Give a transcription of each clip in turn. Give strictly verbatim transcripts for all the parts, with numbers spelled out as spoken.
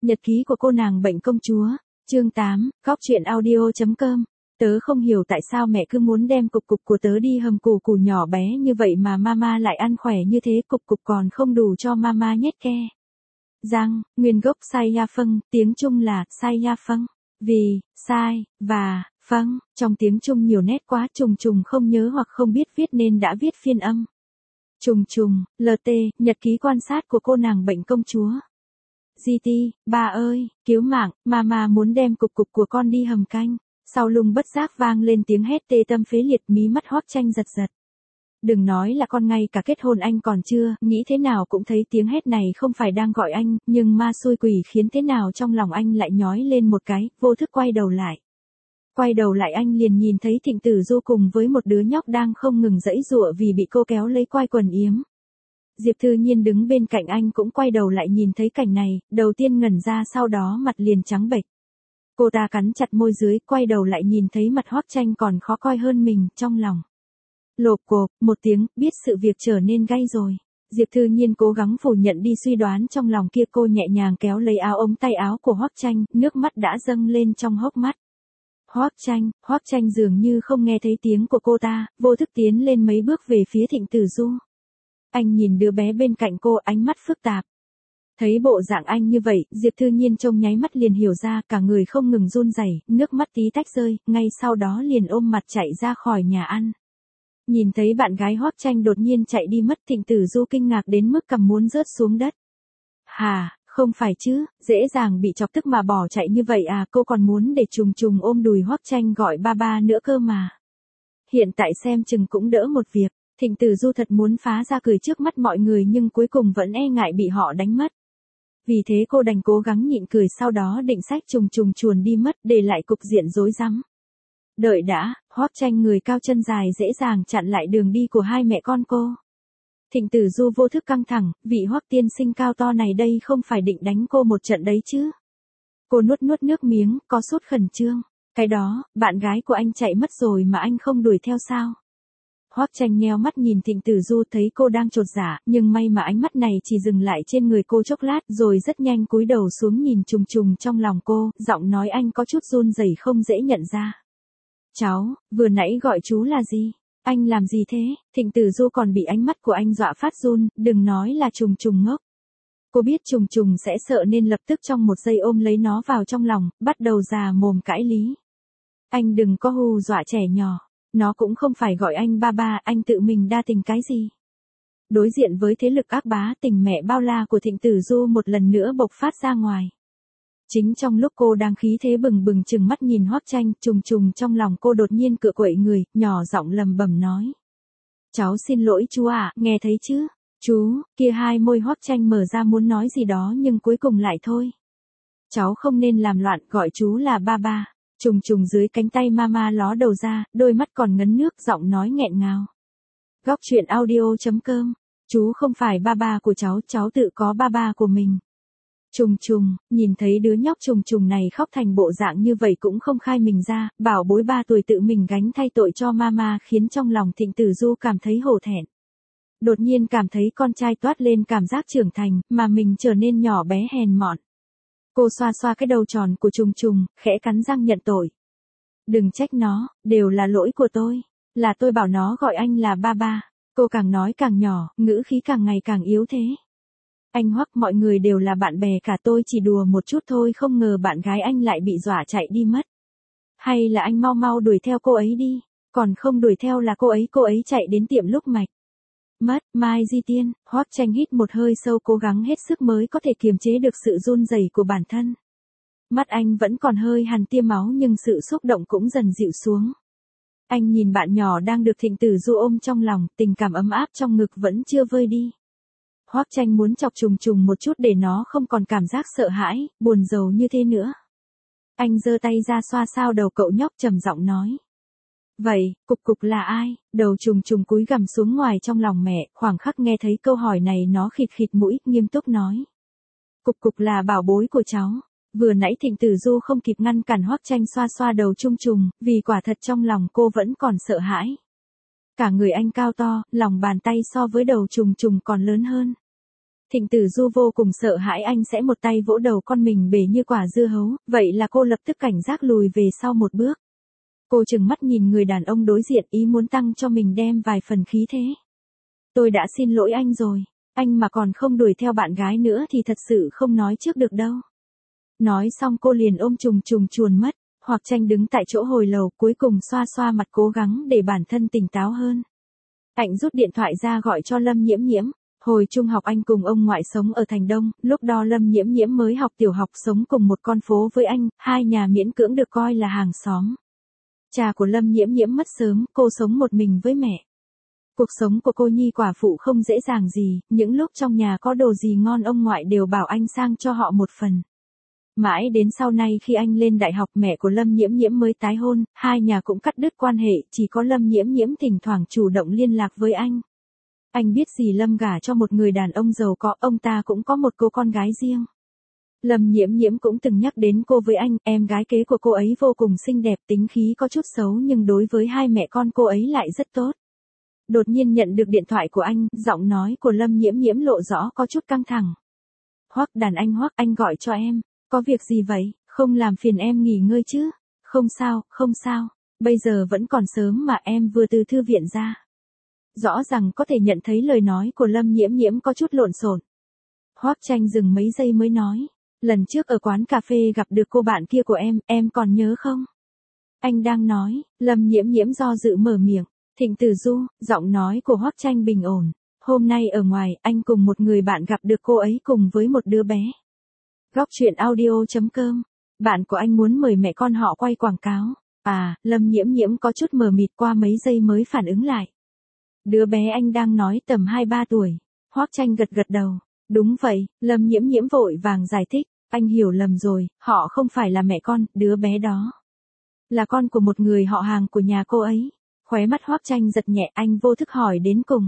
Nhật ký của cô nàng bệnh công chúa, chương tám, góc truyện audio chấm com. Tớ không hiểu tại sao mẹ cứ muốn đem cục cục của tớ đi hầm củ củ nhỏ bé như vậy mà mama lại ăn khỏe như thế, cục cục còn không đủ cho mama nhét ke. Giang, nguyên gốc sai ya phân, tiếng Trung là sai ya phân. Vì, sai, và, phân, trong tiếng Trung nhiều nét quá, trùng trùng không nhớ hoặc không biết viết nên đã viết phiên âm. Trùng trùng, lờ tê, nhật ký quan sát của cô nàng bệnh công chúa. giê tê, ba ơi, cứu mạng, mama muốn đem cục cục của con đi hầm canh. Sau lưng bất giác vang lên tiếng hét tê tâm phế liệt, mí mắt Hoắc Tranh giật giật. Đừng nói là con, ngay cả kết hôn anh còn chưa, nghĩ thế nào cũng thấy tiếng hét này không phải đang gọi anh, nhưng ma xui quỷ khiến thế nào trong lòng anh lại nhói lên một cái, vô thức quay đầu lại. Quay đầu lại anh liền nhìn thấy Thịnh Tử Du cùng với một đứa nhóc đang không ngừng giãy giụa vì bị cô kéo lấy quai quần yếm. Diệp Thư Nhiên đứng bên cạnh anh cũng quay đầu lại nhìn thấy cảnh này, đầu tiên ngẩn ra sau đó mặt liền trắng bệch. Cô ta cắn chặt môi dưới, quay đầu lại nhìn thấy mặt Hoắc Tranh còn khó coi hơn mình, trong lòng lộp cộp một tiếng, biết sự việc trở nên gay rồi. Diệp Thư Nhiên cố gắng phủ nhận đi suy đoán trong lòng kia, cô nhẹ nhàng kéo lấy áo ống tay áo của Hoắc Tranh, nước mắt đã dâng lên trong hốc mắt. Hoắc Tranh, Hoắc Tranh dường như không nghe thấy tiếng của cô ta, vô thức tiến lên mấy bước về phía Thịnh Tử Du. Anh nhìn đứa bé bên cạnh cô, ánh mắt phức tạp. Thấy bộ dạng anh như vậy, Diệp Thư Nhiên trong nháy mắt liền hiểu ra, cả người không ngừng run rẩy, nước mắt tí tách rơi, ngay sau đó liền ôm mặt chạy ra khỏi nhà ăn. Nhìn thấy bạn gái Hoắc Tranh đột nhiên chạy đi mất, Thịnh Tử Du kinh ngạc đến mức cằm muốn rớt xuống đất. Hà, không phải chứ, dễ dàng bị chọc tức mà bỏ chạy như vậy à, cô còn muốn để trùng trùng ôm đùi Hoắc Tranh gọi ba ba nữa cơ mà. Hiện tại xem chừng cũng đỡ một việc, Thịnh Tử Du thật muốn phá ra cười trước mắt mọi người nhưng cuối cùng vẫn e ngại bị họ đánh mất. Vì thế cô đành cố gắng nhịn cười, sau đó định xách trùng trùng chuồn đi mất, để lại cục diện rối rắm. Đợi đã, Hoắc Tranh người cao chân dài dễ dàng chặn lại đường đi của hai mẹ con cô. Thịnh Tử Du vô thức căng thẳng, vị Hoắc tiên sinh cao to này đây không phải định đánh cô một trận đấy chứ. Cô nuốt nuốt nước miếng, có sốt khẩn trương. Cái đó, bạn gái của anh chạy mất rồi mà anh không đuổi theo sao? Hoắc Tranh nheo mắt nhìn Thịnh Tử Du, thấy cô đang chột dạ, nhưng may mà ánh mắt này chỉ dừng lại trên người cô chốc lát rồi rất nhanh cúi đầu xuống nhìn trùng trùng trong lòng cô, giọng nói anh có chút run rẩy không dễ nhận ra. Cháu, vừa nãy gọi chú là gì? Anh làm gì thế? Thịnh Tử Du còn bị ánh mắt của anh dọa phát run, đừng nói là trùng trùng ngốc. Cô biết trùng trùng sẽ sợ nên lập tức trong một giây ôm lấy nó vào trong lòng, bắt đầu già mồm cãi lý. Anh đừng có hù dọa trẻ nhỏ. Nó cũng không phải gọi anh ba ba, anh tự mình đa tình cái gì. Đối diện với thế lực ác bá tình mẹ bao la của Thịnh Tử Du một lần nữa bộc phát ra ngoài. Chính trong lúc cô đang khí thế bừng bừng chừng mắt nhìn Hoắc Tranh, trùng trùng trong lòng cô đột nhiên cựa quậy người, nhỏ giọng lầm bầm nói. Cháu xin lỗi chú ạ, à, nghe thấy chứ? Chú, kia hai môi Hoắc Tranh mở ra muốn nói gì đó nhưng cuối cùng lại thôi. Cháu không nên làm loạn, gọi chú là ba ba. Trùng trùng dưới cánh tay mama ló đầu ra, đôi mắt còn ngấn nước, giọng nói nghẹn ngào. Góc truyện audio chấm com. Chú không phải ba ba của cháu, cháu tự có ba ba của mình. Trùng trùng, nhìn thấy đứa nhóc trùng trùng này khóc thành bộ dạng như vậy cũng không khai mình ra, bảo bối ba tuổi tự mình gánh thay tội cho mama khiến trong lòng Thịnh Tử Du cảm thấy hổ thẹn. Đột nhiên cảm thấy con trai toát lên cảm giác trưởng thành, mà mình trở nên nhỏ bé hèn mọn. Cô xoa xoa cái đầu tròn của trùng trùng, khẽ cắn răng nhận tội. Đừng trách nó, đều là lỗi của tôi. Là tôi bảo nó gọi anh là ba ba. Cô càng nói càng nhỏ, ngữ khí càng ngày càng yếu thế. Anh Hoắc, mọi người đều là bạn bè cả, tôi chỉ đùa một chút thôi, không ngờ bạn gái anh lại bị dọa chạy đi mất. Hay là anh mau mau đuổi theo cô ấy đi. Còn không đuổi theo là cô ấy, cô ấy chạy đến tiệm lúc mạch. Mất, Mai Di Tiên, Hoắc Tranh hít một hơi sâu, cố gắng hết sức mới có thể kiềm chế được sự run rẩy của bản thân. Mắt anh vẫn còn hơi hằn tia máu nhưng sự xúc động cũng dần dịu xuống. Anh nhìn bạn nhỏ đang được Thịnh Tử Du ôm trong lòng, tình cảm ấm áp trong ngực vẫn chưa vơi đi. Hoắc Tranh muốn chọc trùng trùng một chút để nó không còn cảm giác sợ hãi, buồn rầu như thế nữa. Anh giơ tay ra xoa xoa đầu cậu nhóc, trầm giọng nói. Vậy, cục cục là ai? Đầu trùng trùng cúi gằm xuống ngoài trong lòng mẹ, khoảng khắc nghe thấy câu hỏi này nó khịt khịt mũi, nghiêm túc nói. Cục cục là bảo bối của cháu. Vừa nãy Thịnh Tử Du không kịp ngăn cản Hoắc Tranh xoa xoa đầu trùng trùng, vì quả thật trong lòng cô vẫn còn sợ hãi. Cả người anh cao to, lòng bàn tay so với đầu trùng trùng còn lớn hơn. Thịnh Tử Du vô cùng sợ hãi anh sẽ một tay vỗ đầu con mình bể như quả dưa hấu, vậy là cô lập tức cảnh giác lùi về sau một bước. Cô trừng mắt nhìn người đàn ông đối diện ý muốn tăng cho mình đem vài phần khí thế. Tôi đã xin lỗi anh rồi, anh mà còn không đuổi theo bạn gái nữa thì thật sự không nói trước được đâu. Nói xong cô liền ôm trùng trùng chuồn mất, Hoắc Tranh đứng tại chỗ hồi lâu cuối cùng xoa xoa mặt cố gắng để bản thân tỉnh táo hơn. Anh rút điện thoại ra gọi cho Lâm Nhiễm Nhiễm. Hồi trung học anh cùng ông ngoại sống ở Thành Đông, lúc đó Lâm Nhiễm Nhiễm mới học tiểu học sống cùng một con phố với anh, hai nhà miễn cưỡng được coi là hàng xóm. Cha của Lâm Nhiễm Nhiễm mất sớm, cô sống một mình với mẹ. Cuộc sống của cô nhi quả phụ không dễ dàng gì, những lúc trong nhà có đồ gì ngon ông ngoại đều bảo anh sang cho họ một phần. Mãi đến sau này khi anh lên đại học mẹ của Lâm Nhiễm Nhiễm mới tái hôn, hai nhà cũng cắt đứt quan hệ, chỉ có Lâm Nhiễm Nhiễm thỉnh thoảng chủ động liên lạc với anh. Anh biết gì Lâm gả cho một người đàn ông giàu có, ông ta cũng có một cô con gái riêng. Lâm Nhiễm Nhiễm cũng từng nhắc đến cô với anh, em gái kế của cô ấy vô cùng xinh đẹp, tính khí có chút xấu nhưng đối với hai mẹ con cô ấy lại rất tốt. Đột nhiên nhận được điện thoại của anh, giọng nói của Lâm Nhiễm Nhiễm lộ rõ có chút căng thẳng. Hoắc đàn anh Hoắc, anh gọi cho em, có việc gì vậy, không làm phiền em nghỉ ngơi chứ? Không sao, không sao, bây giờ vẫn còn sớm mà em vừa từ thư viện ra. Rõ ràng có thể nhận thấy lời nói của Lâm Nhiễm Nhiễm có chút lộn xộn. Hoắc Tranh dừng mấy giây mới nói, lần trước ở quán cà phê gặp được cô bạn kia của em, em còn nhớ không? Anh đang nói, Lâm Nhiễm Nhiễm do dự mở miệng, Thịnh Tử Du, giọng nói của Hoắc Tranh bình ổn, hôm nay ở ngoài anh cùng một người bạn gặp được cô ấy cùng với một đứa bé. Góc truyện audio chấm com, bạn của anh muốn mời mẹ con họ quay quảng cáo. À, Lâm Nhiễm Nhiễm có chút mờ mịt qua mấy giây mới phản ứng lại. Đứa bé anh đang nói tầm hai ba tuổi. Hoắc Tranh gật gật đầu. Đúng vậy, Lâm Nhiễm Nhiễm vội vàng giải thích. Anh hiểu lầm rồi, họ không phải là mẹ con, đứa bé đó là con của một người họ hàng của nhà cô ấy. Khóe mắt Hoắc Tranh giật nhẹ, anh vô thức hỏi đến cùng.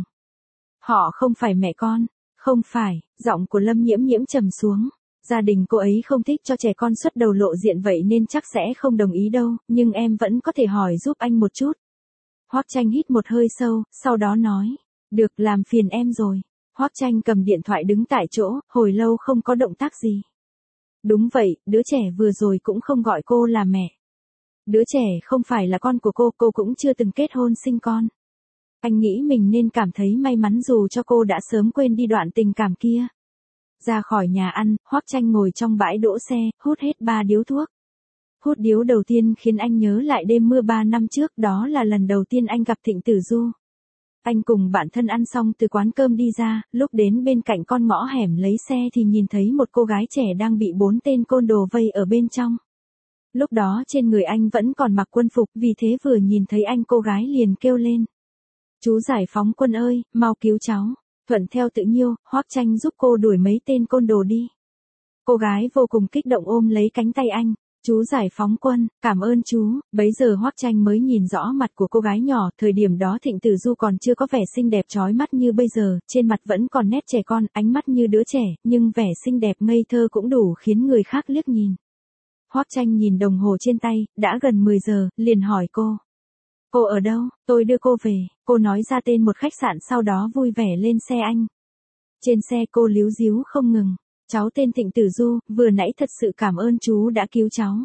Họ không phải mẹ con, không phải, giọng của Lâm Nhiễm Nhiễm trầm xuống. Gia đình cô ấy không thích cho trẻ con xuất đầu lộ diện vậy nên chắc sẽ không đồng ý đâu, nhưng em vẫn có thể hỏi giúp anh một chút. Hoắc Tranh hít một hơi sâu, sau đó nói, được, làm phiền em rồi. Hoắc Tranh cầm điện thoại đứng tại chỗ, hồi lâu không có động tác gì. Đúng vậy, đứa trẻ vừa rồi cũng không gọi cô là mẹ. Đứa trẻ không phải là con của cô, cô cũng chưa từng kết hôn sinh con. Anh nghĩ mình nên cảm thấy may mắn dù cho cô đã sớm quên đi đoạn tình cảm kia. Ra khỏi nhà ăn, Hoắc Tranh ngồi trong bãi đỗ xe, hút hết ba điếu thuốc. Hút điếu đầu tiên khiến anh nhớ lại đêm mưa ba năm trước, đó là lần đầu tiên anh gặp Thịnh Tử Du. Anh cùng bạn thân ăn xong từ quán cơm đi ra, lúc đến bên cạnh con ngõ hẻm lấy xe thì nhìn thấy một cô gái trẻ đang bị bốn tên côn đồ vây ở bên trong. Lúc đó trên người anh vẫn còn mặc quân phục, vì thế vừa nhìn thấy anh cô gái liền kêu lên. Chú giải phóng quân ơi, mau cứu cháu. Thuận theo tự nhiêu, Hoắc Tranh giúp cô đuổi mấy tên côn đồ đi. Cô gái vô cùng kích động ôm lấy cánh tay anh. Chú giải phóng quân, cảm ơn chú. Bấy giờ Hoắc Tranh mới nhìn rõ mặt của cô gái nhỏ, thời điểm đó Thịnh Tử Du còn chưa có vẻ xinh đẹp chói mắt như bây giờ, trên mặt vẫn còn nét trẻ con, ánh mắt như đứa trẻ, nhưng vẻ xinh đẹp ngây thơ cũng đủ khiến người khác liếc nhìn. Hoắc Tranh nhìn đồng hồ trên tay, đã gần mười giờ, liền hỏi cô. Cô ở đâu, tôi đưa cô về, cô nói ra tên một khách sạn sau đó vui vẻ lên xe anh. Trên xe cô líu díu không ngừng. Cháu tên Thịnh Tử Du, vừa nãy thật sự cảm ơn chú đã cứu cháu.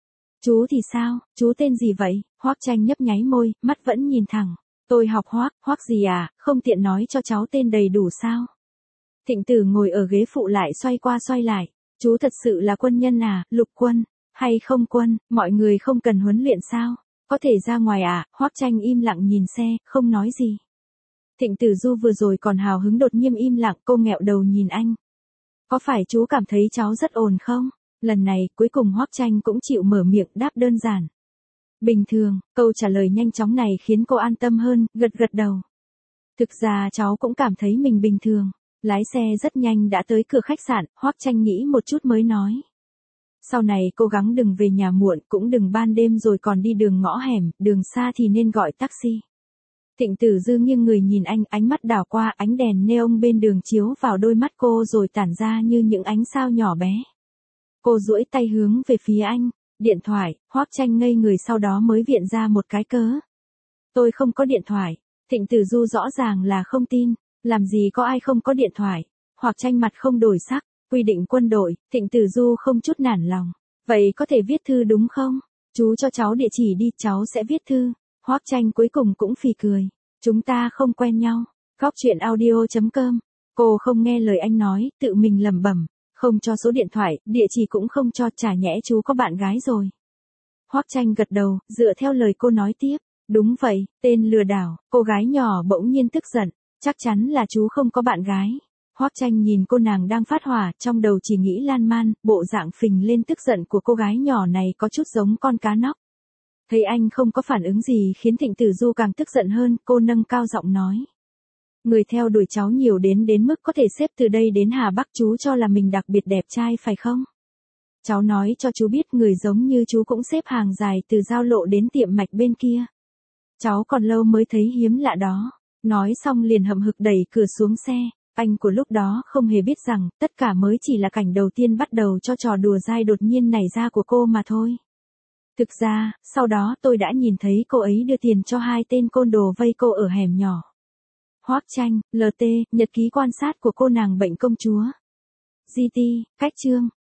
Chú thì sao, chú tên gì vậy? Hoắc Tranh nhấp nháy môi, mắt vẫn nhìn thẳng. Tôi học Hoắc, Hoắc gì à, không tiện nói cho cháu tên đầy đủ sao? Thịnh Tử ngồi ở ghế phụ lại xoay qua xoay lại. Chú thật sự là quân nhân à, lục quân, hay không quân, mọi người không cần huấn luyện sao? Có thể ra ngoài à? Hoắc Tranh im lặng nhìn xe, không nói gì. Thịnh Tử Du vừa rồi còn hào hứng đột nhiên im lặng, cô nghẹo đầu nhìn anh. Có phải chú cảm thấy cháu rất ồn không? Lần này, cuối cùng Hoắc Tranh cũng chịu mở miệng đáp đơn giản. Bình thường, câu trả lời nhanh chóng này khiến cô an tâm hơn, gật gật đầu. Thực ra cháu cũng cảm thấy mình bình thường. Lái xe rất nhanh đã tới cửa khách sạn, Hoắc Tranh nghĩ một chút mới nói. Sau này cố gắng đừng về nhà muộn, cũng đừng ban đêm rồi còn đi đường ngõ hẻm, đường xa thì nên gọi taxi. Thịnh Tử Du nghiêng người nhìn anh, ánh mắt đảo qua, ánh đèn neon bên đường chiếu vào đôi mắt cô rồi tản ra như những ánh sao nhỏ bé. Cô duỗi tay hướng về phía anh, điện thoại. Hoắc Tranh ngây người sau đó mới viện ra một cái cớ. Tôi không có điện thoại. Thịnh Tử Du rõ ràng là không tin, làm gì có ai không có điện thoại. Hoặc Tranh mặt không đổi sắc, quy định quân đội, Thịnh Tử Du không chút nản lòng. Vậy có thể viết thư đúng không? Chú cho cháu địa chỉ đi, cháu sẽ viết thư. Hoắc Tranh cuối cùng cũng phì cười. Chúng ta không quen nhau. Góc chuyện audio chấm com. Cô không nghe lời anh nói, tự mình lẩm bẩm, không cho số điện thoại, địa chỉ cũng không cho, chả nhẽ chú có bạn gái rồi. Hoắc Tranh gật đầu, dựa theo lời cô nói tiếp. Đúng vậy, tên lừa đảo. Cô gái nhỏ bỗng nhiên tức giận. Chắc chắn là chú không có bạn gái. Hoắc Tranh nhìn cô nàng đang phát hỏa, trong đầu chỉ nghĩ lan man, bộ dạng phình lên tức giận của cô gái nhỏ này có chút giống con cá nóc. Thấy anh không có phản ứng gì khiến Thịnh Tử Du càng tức giận hơn, cô nâng cao giọng nói. Người theo đuổi cháu nhiều đến đến mức có thể xếp từ đây đến Hà Bắc, chú cho là mình đặc biệt đẹp trai phải không? Cháu nói cho chú biết người giống như chú cũng xếp hàng dài từ giao lộ đến tiệm mạch bên kia. Cháu còn lâu mới thấy hiếm lạ đó. Nói xong liền hậm hực đẩy cửa xuống xe. Anh của lúc đó không hề biết rằng, tất cả mới chỉ là cảnh đầu tiên bắt đầu cho trò đùa dai đột nhiên nảy ra của cô mà thôi. Thực ra, sau đó tôi đã nhìn thấy cô ấy đưa tiền cho hai tên côn đồ vây cô ở hẻm nhỏ. Hoắc Tranh, lờ tê, nhật ký quan sát của cô nàng bệnh công chúa. giê tê, cách chương.